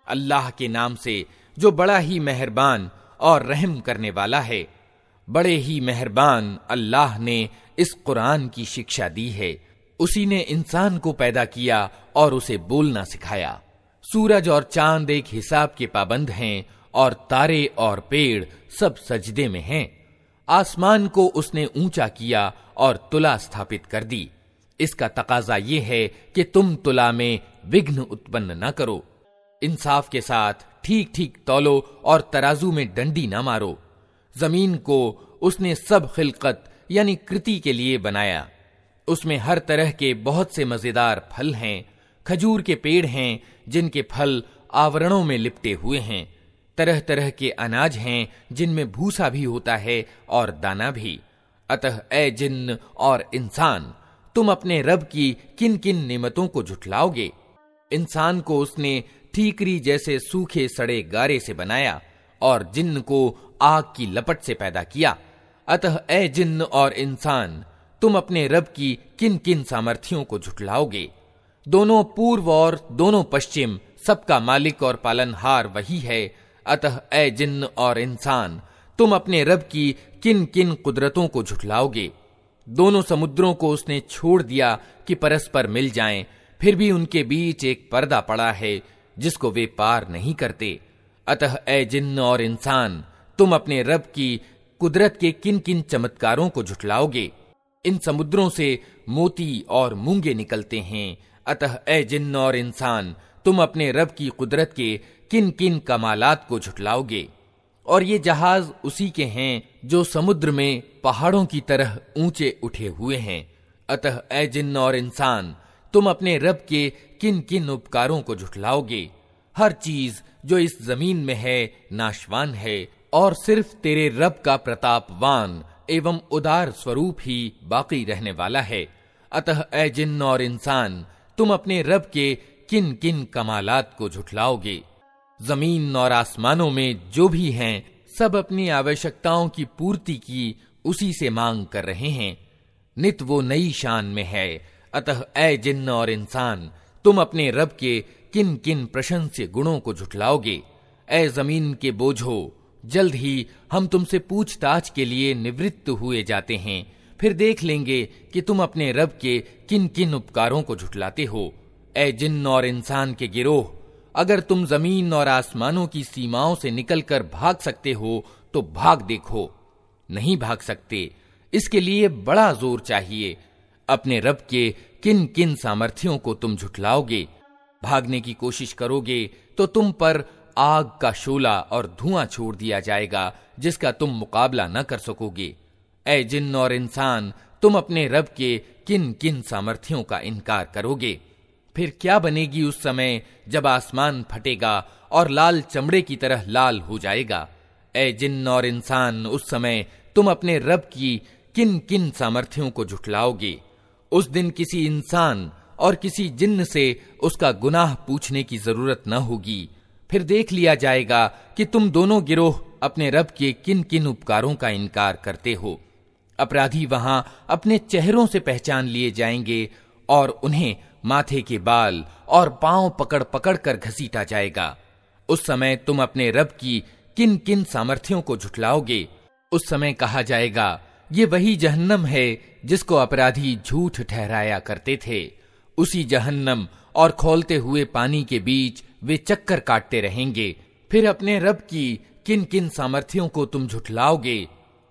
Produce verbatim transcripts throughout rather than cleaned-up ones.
अल्लाह के नाम से जो बड़ा ही मेहरबान और रहम करने वाला है। बड़े ही मेहरबान अल्लाह ने इस कुरान की शिक्षा दी है। उसी ने इंसान को पैदा किया और उसे बोलना सिखाया। सूरज और चांद एक हिसाब के पाबंद हैं और तारे और पेड़ सब सजदे में हैं। आसमान को उसने ऊंचा किया और तुला स्थापित कर दी। इसका तकाजा ये है कि तुम तुला में विघ्न उत्पन्न न करो। इंसाफ के साथ ठीक ठीक तौलो और तराजू में डंडी न मारो। जमीन को उसने सब खिलकत यानी कृति के लिए बनाया। उसमें हर तरह के बहुत से मजेदार फल हैं। खजूर के पेड़ हैं जिनके फल आवरणों में लिपटे हुए हैं। तरह तरह के अनाज हैं जिनमें भूसा भी होता है और दाना भी। अतः ए जिन्न और इंसान, तुम अपने रब की किन किन नेमतों को झुठलाओगे। इंसान को उसने ठीकरी जैसे सूखे सड़े गारे से बनाया और जिन्न को आग की लपट से पैदा किया। अतः ए जिन्न और इंसान, तुम अपने रब की किन किन सामर्थ्यों को झुठलाओगे। दोनों पूर्व और दोनों पश्चिम सबका मालिक और पालनहार वही है। अतः ए जिन्न और इंसान, तुम अपने रब की किन किन कुदरतों को झुठलाओगे। दोनों समुद्रों को उसने छोड़ दिया कि परस्पर मिल जाएं, फिर भी उनके बीच एक पर्दा पड़ा है जिसको वे पार नहीं करते। अतः ए जिन्न और इंसान, तुम अपने रब की कुदरत के किन किन चमत्कारों को झुठलाओगे। इन समुद्रों से मोती और मूंगे निकलते हैं। अतः ए जिन्न और इंसान, तुम अपने रब की कुदरत के किन किन कमालात को झुठलाओगे। और ये जहाज उसी के हैं जो समुद्र में पहाड़ों की तरह ऊंचे उठे हुए हैं। अतः ए जिन्न और इंसान, तुम अपने रब के किन किन उपकारों को झुठलाओगे। हर चीज जो इस जमीन में है नाशवान है और सिर्फ तेरे रब का प्रतापवान एवं उदार स्वरूप ही बाकी रहने वाला है। अतः ए जिन्न और इंसान, तुम अपने रब के किन किन कमालात को झुठलाओगे। जमीन और आसमानों में जो भी हैं सब अपनी आवश्यकताओं की पूर्ति की उसी से मांग कर रहे हैं। नित वो नई शान में है। अतः ए जिन्न और इंसान, तुम अपने रब के किन किन प्रशंस्य गुणों को झुठलाओगे। ए जमीन के बोझो, जल्द ही हम तुमसे पूछताछ के लिए निवृत्त हुए जाते हैं। फिर देख लेंगे कि तुम अपने रब के किन किन उपकारों को झुठलाते हो। ए जिन्न और इंसान के गिरोह, अगर तुम जमीन और आसमानों की सीमाओं से निकलकर भाग सकते हो तो भाग देखो। नहीं भाग सकते, इसके लिए बड़ा जोर चाहिए। अपने रब के किन किन सामर्थ्यों को तुम झुठलाओगे। भागने की कोशिश करोगे तो तुम पर आग का शोला और धुआं छोड़ दिया जाएगा जिसका तुम मुकाबला न कर सकोगे। ए जिन्न और इंसान, तुम अपने रब के किन किन सामर्थ्यों का इनकार करोगे। फिर क्या बनेगी उस समय जब आसमान फटेगा और लाल चमड़े की तरह लाल हो जाएगा। ए जिन्न और इंसान, उस समय तुम अपने रब की किन किन सामर्थ्यों को झुठलाओगे। उस दिन किसी इंसान और किसी जिन्न से उसका गुनाह पूछने की जरूरत न होगी। फिर देख लिया जाएगा कि तुम दोनों गिरोह अपने रब के किन किन उपकारों का इनकार करते हो। अपराधी वहां अपने चेहरों से पहचान लिए जाएंगे और उन्हें माथे के बाल और पांव पकड़ पकड़ कर घसीटा जाएगा। उस समय तुम अपने रब की किन किन सामर्थ्यों को झुठलाओगे। उस समय कहा जाएगा, ये वही जहन्नम है जिसको अपराधी झूठ ठहराया करते थे। उसी जहन्नम और खौलते हुए पानी के बीच वे चक्कर काटते रहेंगे। फिर अपने रब की किन किन सामर्थ्यों को तुम झुठलाओगे।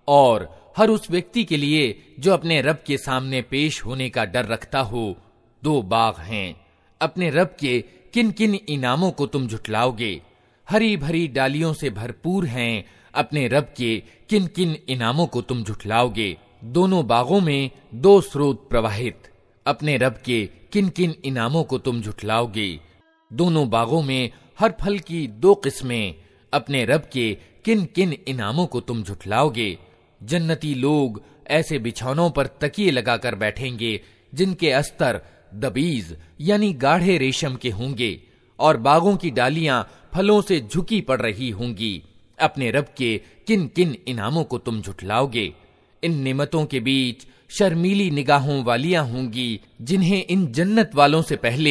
और हर उस व्यक्ति के लिए जो अपने रब के सामने पेश होने का डर रखता हो, दो बाग हैं। अपने रब के किन किन इनामों को तुम झुठलाओगे। हरी भरी डालियों से भरपूर हैं। अपने रब के किन किन इनामों को तुम झुठलाओगे। दोनों बागों में दो स्रोत प्रवाहित। अपने रब के किन किन इनामों को तुम झुठलाओगे। दोनों बागों में हर फल की दो किस्में। अपने रब के किन किन इनामों को तुम झुठलाओगे। जन्नती लोग ऐसे बिछौनों पर तकिए लगाकर बैठेंगे जिनके अस्तर दबीज यानी गाढ़े रेशम के होंगे और बागों की डालियां फलों से झुकी पड़ रही होंगी। अपने रब के किन किन इनामों को तुम झुठलाओगे। इन नेमतों के बीच शर्मीली निगाहों वालियां होंगी जिन्हें इन जन्नत वालों से पहले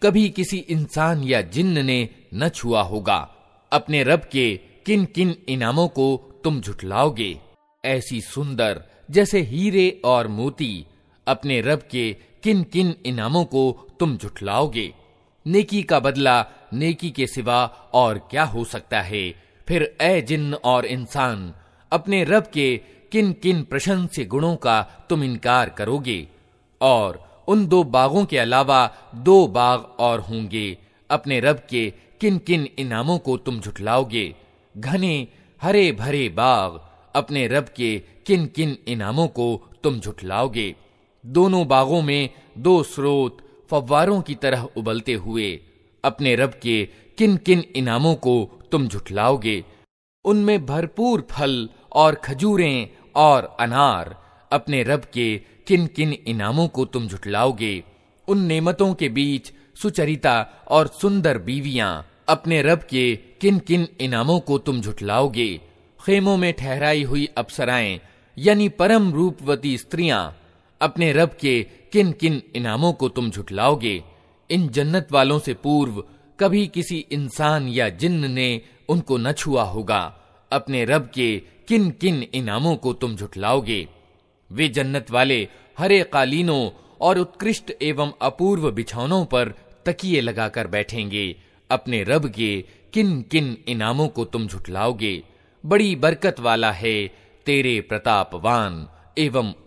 कभी किसी इंसान या जिन्न ने न छुआ होगा। अपने रब के किन किन इनामों को तुम झुठलाओगे? ऐसी सुंदर जैसे हीरे और मोती अपने रब के किन किन इनामों को तुम झुठलाओगे? नेकी का बदला नेकी के सिवा और क्या हो सकता है? फिर ए जिन्न और इंसान, अपने रब के किन किन प्रशंस्य गुणों का तुम इनकार करोगे? और उन दो बागों के अलावा दो बाग और होंगे, अपने रब के किन किन इनामों को तुम झुठलाओगे? घने हरे भरे बाग, अपने रब के किन किन इनामों को तुम झुठलाओगे? दोनों बागों में दो स्रोत फव्वारों की तरह उबलते हुए, अपने रब के किन किन इनामों को तुम झुठलाओगे? उनमें भरपूर फल और खजूरें और अनार, अपने रब के किन किन इनामों को तुम झुठलाओगे? उन नेमतों के बीच सुचरिता और सुंदर बीवियां, अपने रब के किन किन इनामों को तुम झुठलाओगे? खेमों में ठहराई हुई अप्सराएं यानी परम रूपवती स्त्रियां, अपने रब के किन किन इनामों को तुम झुठलाओगे? इन जन्नत वालों से पूर्व कभी किसी इंसान या जिन्न ने उनको न छुआ होगा। अपने रब के किन किन इनामों को तुम झुठलाओगे? वे जन्नत वाले हरे कालीनों और उत्कृष्ट एवं अपूर्व बिछौनों पर तकिए लगाकर बैठेंगे। अपने रब के किन किन इनामों को तुम झुठलाओगे? बड़ी बरकत वाला है तेरे प्रतापवान एवं